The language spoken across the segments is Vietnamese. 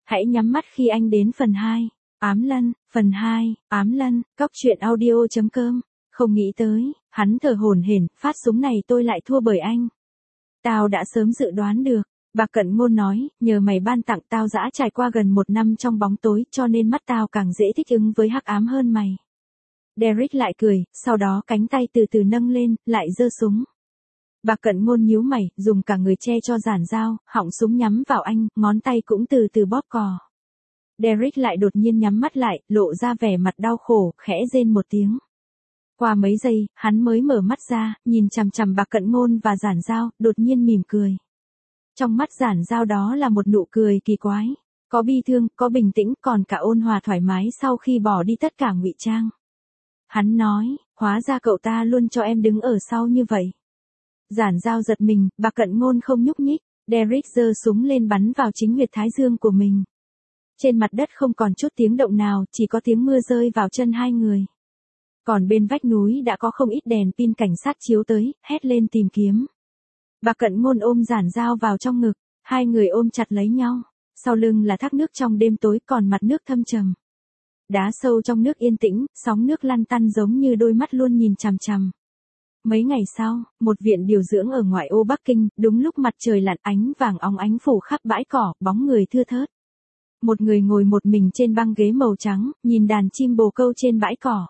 Hãy nhắm mắt khi anh đến phần 2. Ám Lân, phần 2, Ám Lân, Cóc truyện audio.com. Không nghĩ tới, hắn thở hổn hển, phát súng này tôi lại thua bởi anh. Tao đã sớm dự đoán được. Bạc Cận Ngôn nói, nhờ mày ban tặng tao dã trải qua gần 1 năm trong bóng tối cho nên mắt tao càng dễ thích ứng với hắc ám hơn mày. Derek lại cười, sau đó cánh tay từ từ nâng lên, lại giơ súng. Bạc Cận Ngôn nhíu mày, dùng cả người che cho giản dao, họng súng nhắm vào anh, ngón tay cũng từ từ bóp cò. Derek lại đột nhiên nhắm mắt lại, lộ ra vẻ mặt đau khổ, khẽ rên một tiếng. Qua mấy giây, hắn mới mở mắt ra, nhìn chằm chằm Bạc Cận Ngôn và giản dao, đột nhiên mỉm cười. Trong mắt giản dao đó là một nụ cười kỳ quái, có bi thương, có bình tĩnh, còn cả ôn hòa thoải mái sau khi bỏ đi tất cả ngụy trang. Hắn nói, hóa ra cậu ta luôn cho em đứng ở sau như vậy. Giản dao giật mình, Bạc Cận Ngôn không nhúc nhích, Derek giơ súng lên bắn vào chính huyệt thái dương của mình. Trên mặt đất không còn chút tiếng động nào, chỉ có tiếng mưa rơi vào chân hai người. Còn bên vách núi đã có không ít đèn pin cảnh sát chiếu tới, hét lên tìm kiếm. Bạc Cận Ngôn ôm giản dao vào trong ngực, hai người ôm chặt lấy nhau, sau lưng là thác nước trong đêm tối còn mặt nước thâm trầm. Đá sâu trong nước yên tĩnh, sóng nước lăn tăn giống như đôi mắt luôn nhìn chằm chằm. Mấy ngày sau, một viện điều dưỡng ở ngoại ô Bắc Kinh, đúng lúc mặt trời lặn ánh vàng óng ánh phủ khắp bãi cỏ, bóng người thưa thớt. Một người ngồi một mình trên băng ghế màu trắng, nhìn đàn chim bồ câu trên bãi cỏ.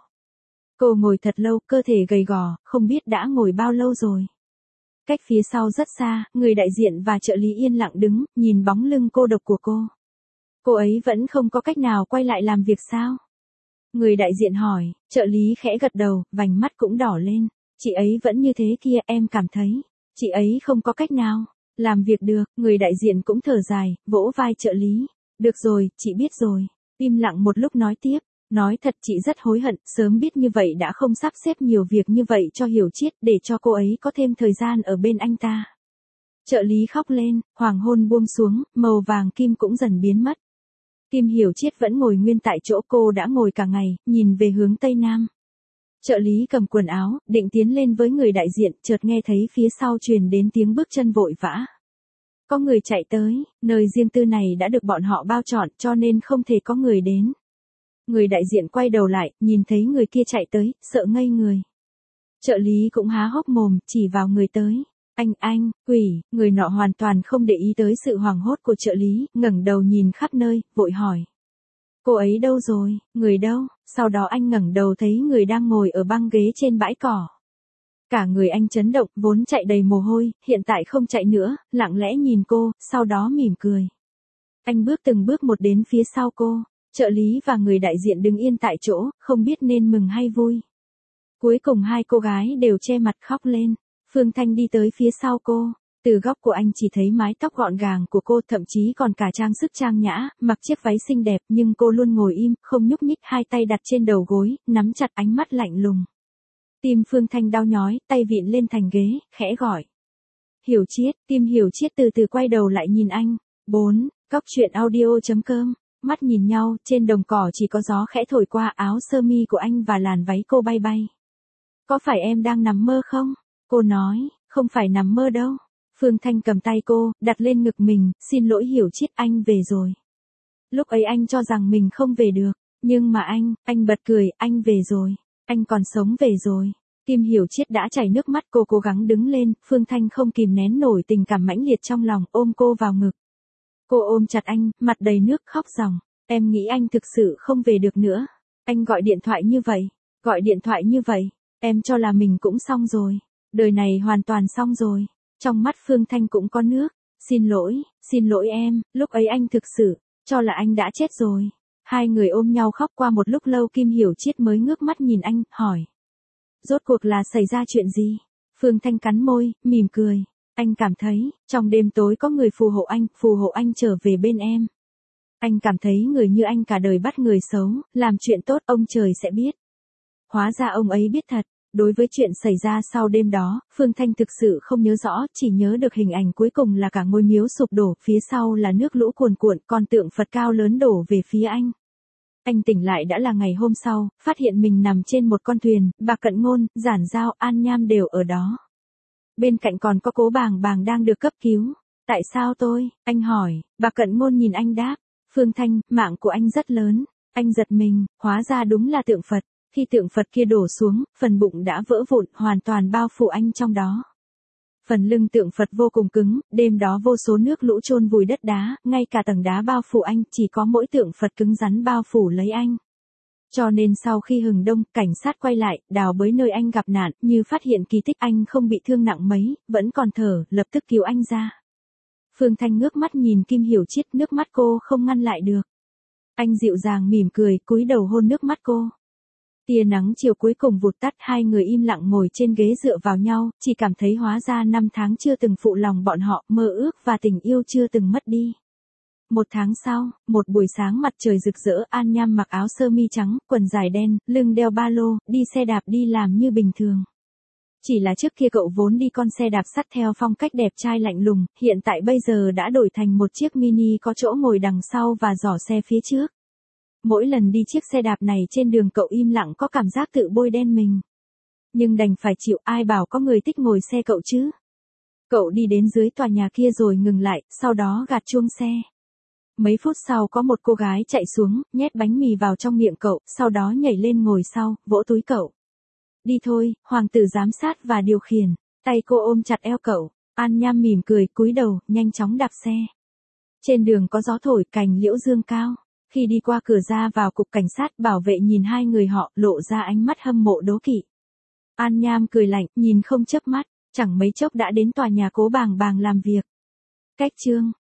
Cô ngồi thật lâu, cơ thể gầy gò, không biết đã ngồi bao lâu rồi. Cách phía sau rất xa, người đại diện và trợ lý yên lặng đứng, nhìn bóng lưng cô độc của cô. Cô ấy vẫn không có cách nào quay lại làm việc sao? Người đại diện hỏi, trợ lý khẽ gật đầu, vành mắt cũng đỏ lên. Chị ấy vẫn như thế kia, em cảm thấy. Chị ấy không có cách nào. Làm việc được, người đại diện cũng thở dài, vỗ vai trợ lý. Được rồi, chị biết rồi. Im lặng một lúc nói tiếp. Nói thật chị rất hối hận, sớm biết như vậy đã không sắp xếp nhiều việc như vậy cho Hiểu Chiết để cho cô ấy có thêm thời gian ở bên anh ta. Trợ lý khóc lên, hoàng hôn buông xuống, màu vàng kim cũng dần biến mất. Kim Hiểu Chiết vẫn ngồi nguyên tại chỗ cô đã ngồi cả ngày, nhìn về hướng tây nam. Trợ lý cầm quần áo, định tiến lên với người đại diện, chợt nghe thấy phía sau truyền đến tiếng bước chân vội vã. Có người chạy tới, nơi riêng tư này đã được bọn họ bao trọn cho nên không thể có người đến. Người đại diện quay đầu lại, nhìn thấy người kia chạy tới, sợ ngây người. Trợ lý cũng há hốc mồm, chỉ vào người tới. Anh, quỷ, người nọ hoàn toàn không để ý tới sự hoảng hốt của trợ lý, ngẩng đầu nhìn khắp nơi, vội hỏi. Cô ấy đâu rồi, người đâu? Sau đó anh ngẩng đầu thấy người đang ngồi ở băng ghế trên bãi cỏ. Cả người anh chấn động, vốn chạy đầy mồ hôi, hiện tại không chạy nữa, lặng lẽ nhìn cô, sau đó mỉm cười. Anh bước từng bước một đến phía sau cô. Trợ lý và người đại diện đứng yên tại chỗ, không biết nên mừng hay vui. Cuối cùng hai cô gái đều che mặt khóc lên. Phương Thanh đi tới phía sau cô. Từ góc của anh chỉ thấy mái tóc gọn gàng của cô, thậm chí còn cả trang sức trang nhã, mặc chiếc váy xinh đẹp, nhưng cô luôn ngồi im, không nhúc nhích, hai tay đặt trên đầu gối, nắm chặt, ánh mắt lạnh lùng. Tim Phương Thanh đau nhói, tay vịn lên thành ghế, khẽ gọi. Hiểu Chiết, tim Hiểu Chiết từ từ quay đầu lại nhìn anh. 4. Cóc truyện audio.com. Mắt nhìn nhau, trên đồng cỏ chỉ có gió khẽ thổi qua áo sơ mi của anh và làn váy cô bay bay. Có phải em đang nằm mơ không? Cô nói, không phải nằm mơ đâu. Phương Thanh cầm tay cô, đặt lên ngực mình, xin lỗi Hiểu Chiết, anh về rồi. Lúc ấy anh cho rằng mình không về được, nhưng mà anh bật cười, anh về rồi. Anh còn sống về rồi. Tim Hiểu Chiết đã chảy nước mắt, cô cố gắng đứng lên, Phương Thanh không kìm nén nổi tình cảm mãnh liệt trong lòng, ôm cô vào ngực. Cô ôm chặt anh, mặt đầy nước, khóc ròng. Em nghĩ anh thực sự không về được nữa. Anh gọi điện thoại như vậy. Em cho là mình cũng xong rồi. Đời này hoàn toàn xong rồi. Trong mắt Phương Thanh cũng có nước. Xin lỗi em, lúc ấy anh thực sự cho là anh đã chết rồi. Hai người ôm nhau khóc qua một lúc lâu, Kim Hiểu Chiết mới ngước mắt nhìn anh, hỏi. Rốt cuộc là xảy ra chuyện gì? Phương Thanh cắn môi, mỉm cười. Anh cảm thấy, trong đêm tối có người phù hộ anh trở về bên em. Anh cảm thấy người như anh cả đời bắt người xấu, làm chuyện tốt ông trời sẽ biết. Hóa ra ông ấy biết thật. Đối với chuyện xảy ra sau đêm đó, Phương Thanh thực sự không nhớ rõ, chỉ nhớ được hình ảnh cuối cùng là cả ngôi miếu sụp đổ, phía sau là nước lũ cuồn cuộn, con tượng Phật cao lớn đổ về phía anh. Anh tỉnh lại đã là ngày hôm sau, phát hiện mình nằm trên một con thuyền, Bạc Cận Ngôn, Giản Dao, An Nham đều ở đó. Bên cạnh còn có Cố Bàng Bàng đang được cấp cứu. Tại sao tôi? Anh hỏi. Bạc Cận Ngôn nhìn anh đáp. Phương Thanh, mạng của anh rất lớn. Anh giật mình, hóa ra đúng là tượng Phật. Khi tượng Phật kia đổ xuống, phần bụng đã vỡ vụn, hoàn toàn bao phủ anh trong đó. Phần lưng tượng Phật vô cùng cứng, đêm đó vô số nước lũ chôn vùi đất đá, ngay cả tầng đá bao phủ anh, chỉ có mỗi tượng Phật cứng rắn bao phủ lấy anh. Cho nên sau khi hừng đông, cảnh sát quay lại, đào bới nơi anh gặp nạn, như phát hiện kỳ tích anh không bị thương nặng mấy, vẫn còn thở, lập tức cứu anh ra. Phương Thanh ngước mắt nhìn Kim Hiểu Chiết, nước mắt cô không ngăn lại được. Anh dịu dàng mỉm cười, cúi đầu hôn nước mắt cô. Tia nắng chiều cuối cùng vụt tắt, hai người im lặng ngồi trên ghế dựa vào nhau, chỉ cảm thấy hóa ra 5 tháng chưa từng phụ lòng bọn họ, mơ ước và tình yêu chưa từng mất đi. 1 tháng sau, một buổi sáng mặt trời rực rỡ, An Nham mặc áo sơ mi trắng, quần dài đen, lưng đeo ba lô, đi xe đạp đi làm như bình thường. Chỉ là trước kia cậu vốn đi con xe đạp sắt theo phong cách đẹp trai lạnh lùng, hiện tại bây giờ đã đổi thành một chiếc mini có chỗ ngồi đằng sau và giỏ xe phía trước. Mỗi lần đi chiếc xe đạp này trên đường cậu im lặng có cảm giác tự bôi đen mình. Nhưng đành phải chịu, ai bảo có người thích ngồi xe cậu chứ. Cậu đi đến dưới tòa nhà kia rồi ngừng lại, sau đó gạt chuông xe. Mấy phút sau có một cô gái chạy xuống, nhét bánh mì vào trong miệng cậu, sau đó nhảy lên ngồi sau, vỗ túi cậu. Đi thôi, hoàng tử giám sát và điều khiển. Tay cô ôm chặt eo cậu. An Nham mỉm cười, cúi đầu, nhanh chóng đạp xe. Trên đường có gió thổi, cành liễu dương cao. Khi đi qua cửa ra vào cục cảnh sát, bảo vệ nhìn hai người họ, lộ ra ánh mắt hâm mộ đố kỵ. An Nham cười lạnh, nhìn không chớp mắt, chẳng mấy chốc đã đến tòa nhà Cố Bàng Bàng làm việc. Cách chương